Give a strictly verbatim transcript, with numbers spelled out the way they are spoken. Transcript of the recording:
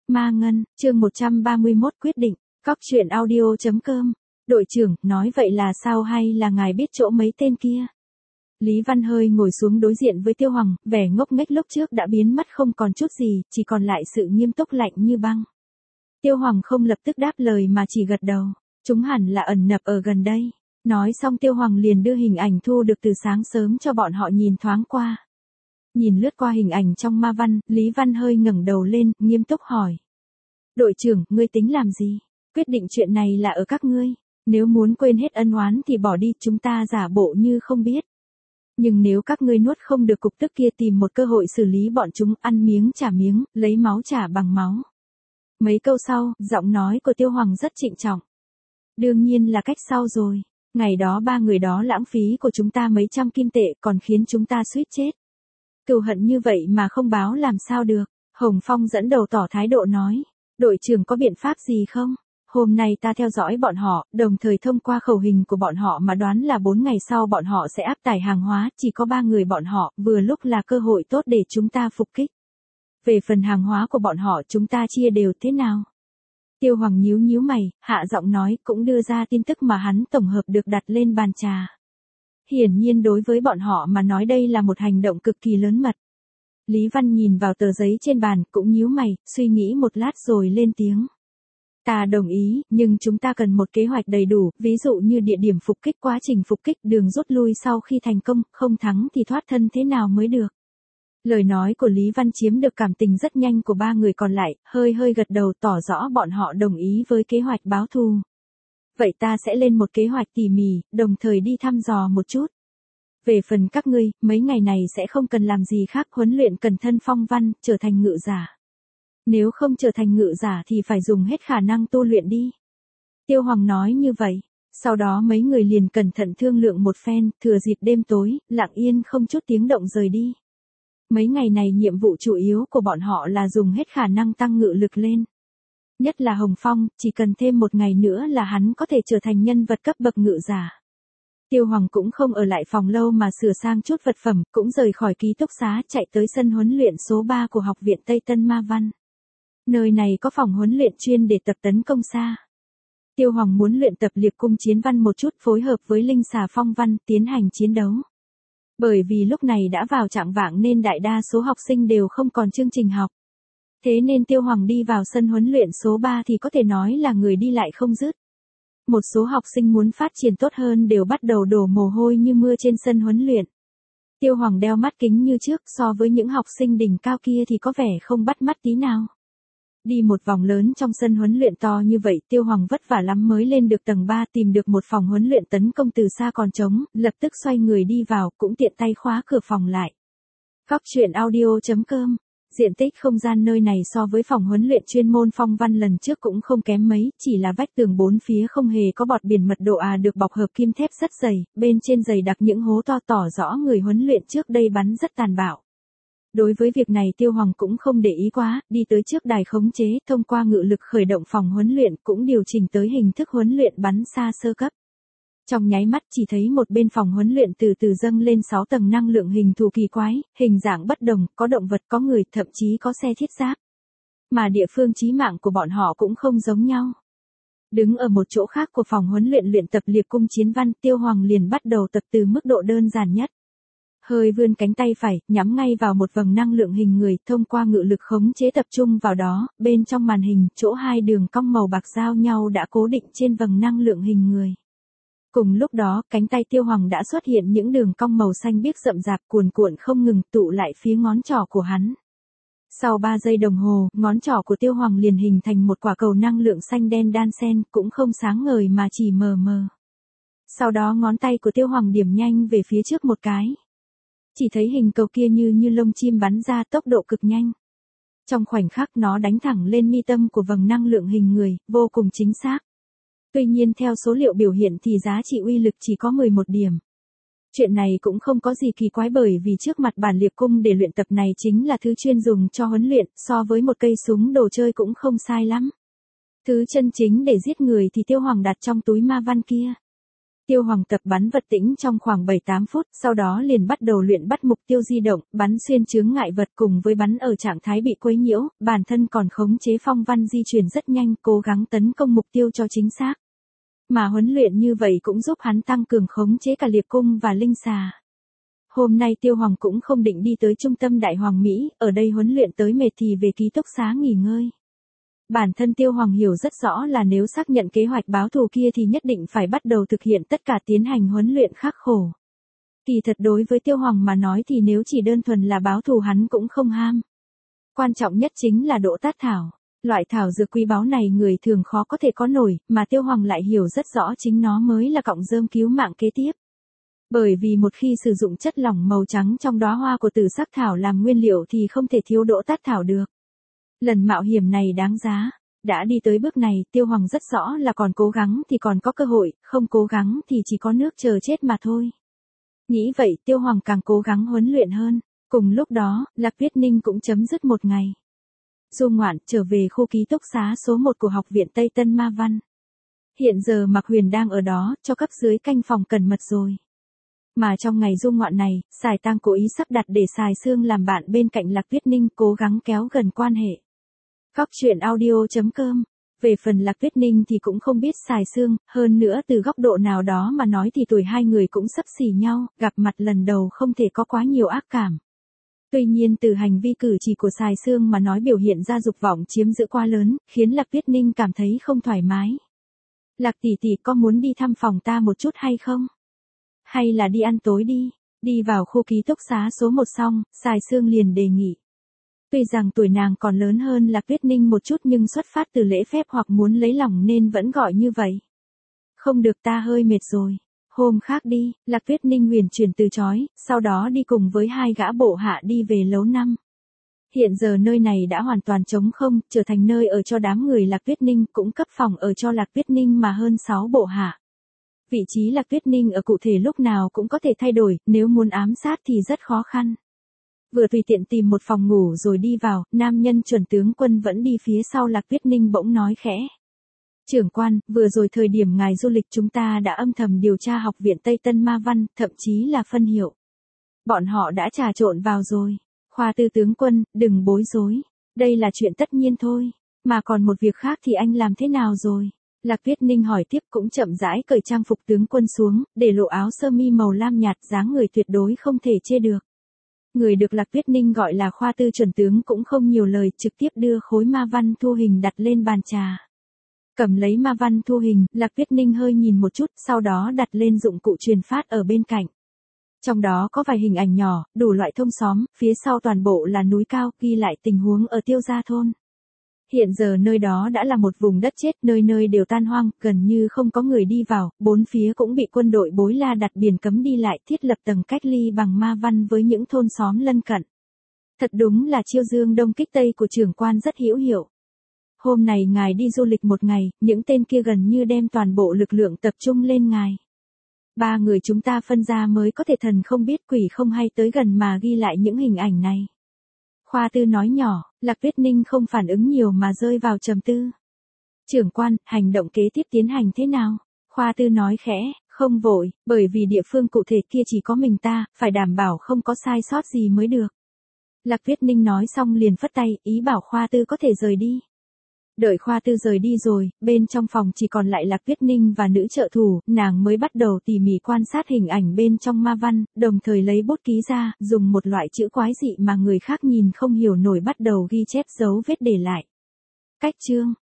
Ma Ngân, chương một trăm ba mươi mốt quyết định, cóc truyện audio chấm com. Đội trưởng, nói vậy là sao hay là ngài biết chỗ mấy tên kia? Lý Văn hơi ngồi xuống đối diện với Tiêu Hoàng, vẻ ngốc nghếch lúc trước đã biến mất không còn chút gì, chỉ còn lại sự nghiêm túc lạnh như băng. Tiêu Hoàng không lập tức đáp lời mà chỉ gật đầu, chúng hẳn là ẩn nấp ở gần đây. Nói xong Tiêu Hoàng liền đưa hình ảnh thu được từ sáng sớm cho bọn họ nhìn thoáng qua. Nhìn lướt qua hình ảnh trong ma văn, Lý Văn hơi ngẩng đầu lên, nghiêm túc hỏi. Đội trưởng, ngươi tính làm gì? Quyết định chuyện này là ở các ngươi. Nếu muốn quên hết ân oán thì bỏ đi, chúng ta giả bộ như không biết. Nhưng nếu các ngươi nuốt không được cục tức kia, tìm một cơ hội xử lý bọn chúng, ăn miếng trả miếng, lấy máu trả bằng máu. Mấy câu sau, giọng nói của Tiêu Hoàng rất trịnh trọng. Đương nhiên là cách sau rồi. Ngày đó ba người đó lãng phí của chúng ta mấy trăm kim tệ, còn khiến chúng ta suýt chết. Cừu hận như vậy mà không báo làm sao được. Hồng Phong dẫn đầu tỏ thái độ nói. Đội trưởng có biện pháp gì không? Hôm nay ta theo dõi bọn họ, đồng thời thông qua khẩu hình của bọn họ mà đoán là bốn ngày sau bọn họ sẽ áp tải hàng hóa, chỉ có ba người bọn họ, vừa lúc là cơ hội tốt để chúng ta phục kích. Về phần hàng hóa của bọn họ chúng ta chia đều thế nào? Tiêu Hoàng nhíu nhíu mày, hạ giọng nói, cũng đưa ra tin tức mà hắn tổng hợp được đặt lên bàn trà. Hiển nhiên đối với bọn họ mà nói đây là một hành động cực kỳ lớn mật. Lý Văn nhìn vào tờ giấy trên bàn, cũng nhíu mày, suy nghĩ một lát rồi lên tiếng. Ta đồng ý, nhưng chúng ta cần một kế hoạch đầy đủ, ví dụ như địa điểm phục kích, quá trình phục kích, đường rút lui sau khi thành công, không thắng thì thoát thân thế nào mới được. Lời nói của Lý Văn chiếm được cảm tình rất nhanh của ba người còn lại, hơi hơi gật đầu tỏ rõ bọn họ đồng ý với kế hoạch báo thù. Vậy ta sẽ lên một kế hoạch tỉ mỉ, đồng thời đi thăm dò một chút. Về phần các ngươi, mấy ngày này sẽ không cần làm gì khác, huấn luyện cẩn thân phong văn, trở thành ngự giả. Nếu không trở thành ngự giả thì phải dùng hết khả năng tu luyện đi. Tiêu Hoàng nói như vậy. Sau đó mấy người liền cẩn thận thương lượng một phen, thừa dịp đêm tối, lặng yên không chút tiếng động rời đi. Mấy ngày này nhiệm vụ chủ yếu của bọn họ là dùng hết khả năng tăng ngự lực lên. Nhất là Hồng Phong, chỉ cần thêm một ngày nữa là hắn có thể trở thành nhân vật cấp bậc ngự giả. Tiêu Hoàng cũng không ở lại phòng lâu mà sửa sang chút vật phẩm, cũng rời khỏi ký túc xá chạy tới sân huấn luyện số ba của Học viện Tây Tân Ma Văn. Nơi này có phòng huấn luyện chuyên để tập tấn công xa. Tiêu Hoàng muốn luyện tập liệp cung chiến văn một chút, phối hợp với linh xà phong văn tiến hành chiến đấu. Bởi vì lúc này đã vào trạng vạng nên đại đa số học sinh đều không còn chương trình học. Thế nên Tiêu Hoàng đi vào sân huấn luyện số ba thì có thể nói là người đi lại không dứt. Một số học sinh muốn phát triển tốt hơn đều bắt đầu đổ mồ hôi như mưa trên sân huấn luyện. Tiêu Hoàng đeo mắt kính như trước, so với những học sinh đỉnh cao kia thì có vẻ không bắt mắt tí nào. Đi một vòng lớn trong sân huấn luyện to như vậy, Tiêu Hoàng vất vả lắm mới lên được tầng ba, tìm được một phòng huấn luyện tấn công từ xa còn trống, lập tức xoay người đi vào, cũng tiện tay khóa cửa phòng lại. Cóc truyện audio chấm com. Diện tích không gian nơi này so với phòng huấn luyện chuyên môn phong văn lần trước cũng không kém mấy, chỉ là vách tường bốn phía không hề có bọt biển mật độ à được bọc hợp kim thép rất dày, bên trên dày đặc những hố to tỏ rõ người huấn luyện trước đây bắn rất tàn bạo. Đối với việc này Tiêu Hoàng cũng không để ý quá, đi tới trước đài khống chế, thông qua ngự lực khởi động phòng huấn luyện, cũng điều chỉnh tới hình thức huấn luyện bắn xa sơ cấp. Trong nháy mắt chỉ thấy một bên phòng huấn luyện từ từ dâng lên sáu tầng năng lượng hình thù kỳ quái, hình dạng bất đồng, có động vật, có người, thậm chí có xe thiết giáp. Mà địa phương chí mạng của bọn họ cũng không giống nhau. Đứng ở một chỗ khác của phòng huấn luyện luyện tập liệp cung chiến văn, Tiêu Hoàng liền bắt đầu tập từ mức độ đơn giản nhất. Hơi vươn cánh tay phải, nhắm ngay vào một vầng năng lượng hình người, thông qua ngự lực khống chế tập trung vào đó, bên trong màn hình, chỗ hai đường cong màu bạc giao nhau đã cố định trên vầng năng lượng hình người. Cùng lúc đó, cánh tay Tiêu Hoàng đã xuất hiện những đường cong màu xanh biếc rậm rạp cuồn cuộn không ngừng tụ lại phía ngón trỏ của hắn. Sau ba giây đồng hồ, ngón trỏ của Tiêu Hoàng liền hình thành một quả cầu năng lượng xanh đen đan xen, cũng không sáng ngời mà chỉ mờ mờ. Sau đó ngón tay của Tiêu Hoàng điểm nhanh về phía trước một cái. Chỉ thấy hình cầu kia như như lông chim bắn ra tốc độ cực nhanh. Trong khoảnh khắc nó đánh thẳng lên mi tâm của vầng năng lượng hình người, vô cùng chính xác. Tuy nhiên theo số liệu biểu hiện thì giá trị uy lực chỉ có mười một điểm. Chuyện này cũng không có gì kỳ quái bởi vì trước mặt bản liệp cung để luyện tập này chính là thứ chuyên dùng cho huấn luyện, so với một cây súng đồ chơi cũng không sai lắm. Thứ chân chính để giết người thì Tiêu Hoàng đặt trong túi ma văn kia. Tiêu Hoàng tập bắn vật tĩnh trong khoảng bảy tám phút, sau đó liền bắt đầu luyện bắt mục tiêu di động, bắn xuyên chướng ngại vật cùng với bắn ở trạng thái bị quấy nhiễu, bản thân còn khống chế phong văn di chuyển rất nhanh, cố gắng tấn công mục tiêu cho chính xác. Mà huấn luyện như vậy cũng giúp hắn tăng cường khống chế cả liệp cung và linh xà. Hôm nay Tiêu Hoàng cũng không định đi tới trung tâm Đại Hoàng Mỹ, ở đây huấn luyện tới mệt thì về ký túc xá nghỉ ngơi. Bản thân Tiêu Hoàng hiểu rất rõ là nếu xác nhận kế hoạch báo thù kia thì nhất định phải bắt đầu thực hiện tất cả tiến hành huấn luyện khắc khổ. Kỳ thật đối với Tiêu Hoàng mà nói thì nếu chỉ đơn thuần là báo thù hắn cũng không ham. Quan trọng nhất chính là độ tát thảo. Loại thảo dược quý báu này người thường khó có thể có nổi, mà Tiêu Hoàng lại hiểu rất rõ chính nó mới là cọng rơm cứu mạng kế tiếp. Bởi vì một khi sử dụng chất lỏng màu trắng trong đóa hoa của tử sắc thảo làm nguyên liệu thì không thể thiếu độ tát thảo được. Lần mạo hiểm này đáng giá. Đã đi tới bước này, Tiêu Hoàng rất rõ là còn cố gắng thì còn có cơ hội, không cố gắng thì chỉ có nước chờ chết mà thôi. Nghĩ vậy, Tiêu Hoàng càng cố gắng huấn luyện hơn. Cùng lúc đó, Lạc Tuyết Ninh cũng chấm dứt một ngày. Du ngoạn trở về khu ký túc xá số một của Học viện Tây Tân Ma Văn. Hiện giờ Mạc Huyền đang ở đó, cho cấp dưới canh phòng cẩn mật rồi. Mà trong ngày du ngoạn này, Sài Tăng cố ý sắp đặt để Sài Sương làm bạn bên cạnh Lạc Tuyết Ninh, cố gắng kéo gần quan hệ. Góc truyện audio chấm com. Về phần Lạc Tuyết Ninh thì cũng không biết Sài Sương, hơn nữa từ góc độ nào đó mà nói thì tuổi hai người cũng xấp xỉ nhau, gặp mặt lần đầu không thể có quá nhiều ác cảm. Tuy nhiên từ hành vi cử chỉ của Sài Sương mà nói biểu hiện ra dục vọng chiếm giữ quá lớn, khiến Lạc Tuyết Ninh cảm thấy không thoải mái. Lạc tỷ tỷ có muốn đi thăm phòng ta một chút hay không? Hay là đi ăn tối đi? Đi vào khu ký túc xá số một xong, Sài Sương liền đề nghị. Tuy rằng tuổi nàng còn lớn hơn Lạc Tuyết Ninh một chút nhưng xuất phát từ lễ phép hoặc muốn lấy lòng nên vẫn gọi như vậy. Không được, ta hơi mệt rồi. Hôm khác đi, Lạc Tuyết Ninh huyền chuyển từ chối, sau đó đi cùng với hai gã bộ hạ đi về lấu năm. Hiện giờ nơi này đã hoàn toàn trống không, trở thành nơi ở cho đám người Lạc Tuyết Ninh, cũng cấp phòng ở cho Lạc Tuyết Ninh mà hơn sáu bộ hạ. Vị trí Lạc Tuyết Ninh ở cụ thể lúc nào cũng có thể thay đổi, nếu muốn ám sát thì rất khó khăn. Vừa tùy tiện tìm một phòng ngủ rồi đi vào, nam nhân chuẩn tướng quân vẫn đi phía sau Lạc Tuyết Ninh bỗng nói khẽ. Trưởng quan, vừa rồi thời điểm ngài du lịch chúng ta đã âm thầm điều tra Học viện Tây Tân Ma Văn, thậm chí là phân hiệu. Bọn họ đã trà trộn vào rồi. Khoa tư tướng quân, đừng bối rối. Đây là chuyện tất nhiên thôi. Mà còn một việc khác thì anh làm thế nào rồi? Lạc Tuyết Ninh hỏi tiếp, cũng chậm rãi cởi trang phục tướng quân xuống, để lộ áo sơ mi màu lam nhạt, dáng người tuyệt đối không thể chê được. Người được Lạc Tuyết Ninh gọi là khoa tư chuẩn tướng cũng không nhiều lời, trực tiếp đưa khối ma văn thu hình đặt lên bàn trà. Cầm lấy ma văn thu hình, Lạc Tuyết Ninh hơi nhìn một chút, sau đó đặt lên dụng cụ truyền phát ở bên cạnh. Trong đó có vài hình ảnh nhỏ, đủ loại thôn xóm, phía sau toàn bộ là núi cao, ghi lại tình huống ở Tiêu Gia thôn. Hiện giờ nơi đó đã là một vùng đất chết, nơi nơi đều tan hoang, gần như không có người đi vào, bốn phía cũng bị quân đội Bối La đặt biển cấm đi lại, thiết lập tầng cách ly bằng ma văn với những thôn xóm lân cận. Thật đúng là chiêu dương đông kích tây của trưởng quan rất hữu hiệu. Hôm này ngài đi du lịch một ngày, những tên kia gần như đem toàn bộ lực lượng tập trung lên ngài. Ba người chúng ta phân ra mới có thể thần không biết quỷ không hay tới gần mà ghi lại những hình ảnh này. Khoa tư nói nhỏ, Lạc Tuyết Ninh không phản ứng nhiều mà rơi vào trầm tư. Trưởng quan, hành động kế tiếp tiến hành thế nào? Khoa tư nói khẽ, không vội, bởi vì địa phương cụ thể kia chỉ có mình ta, phải đảm bảo không có sai sót gì mới được. Lạc Tuyết Ninh nói xong liền phất tay, ý bảo khoa tư có thể rời đi. Đợi khoa tư rời đi rồi, bên trong phòng chỉ còn lại Lạc Tuyết Ninh và nữ trợ thủ, nàng mới bắt đầu tỉ mỉ quan sát hình ảnh bên trong ma văn, đồng thời lấy bút ký ra, dùng một loại chữ quái dị mà người khác nhìn không hiểu nổi bắt đầu ghi chép dấu vết để lại. Cách chương,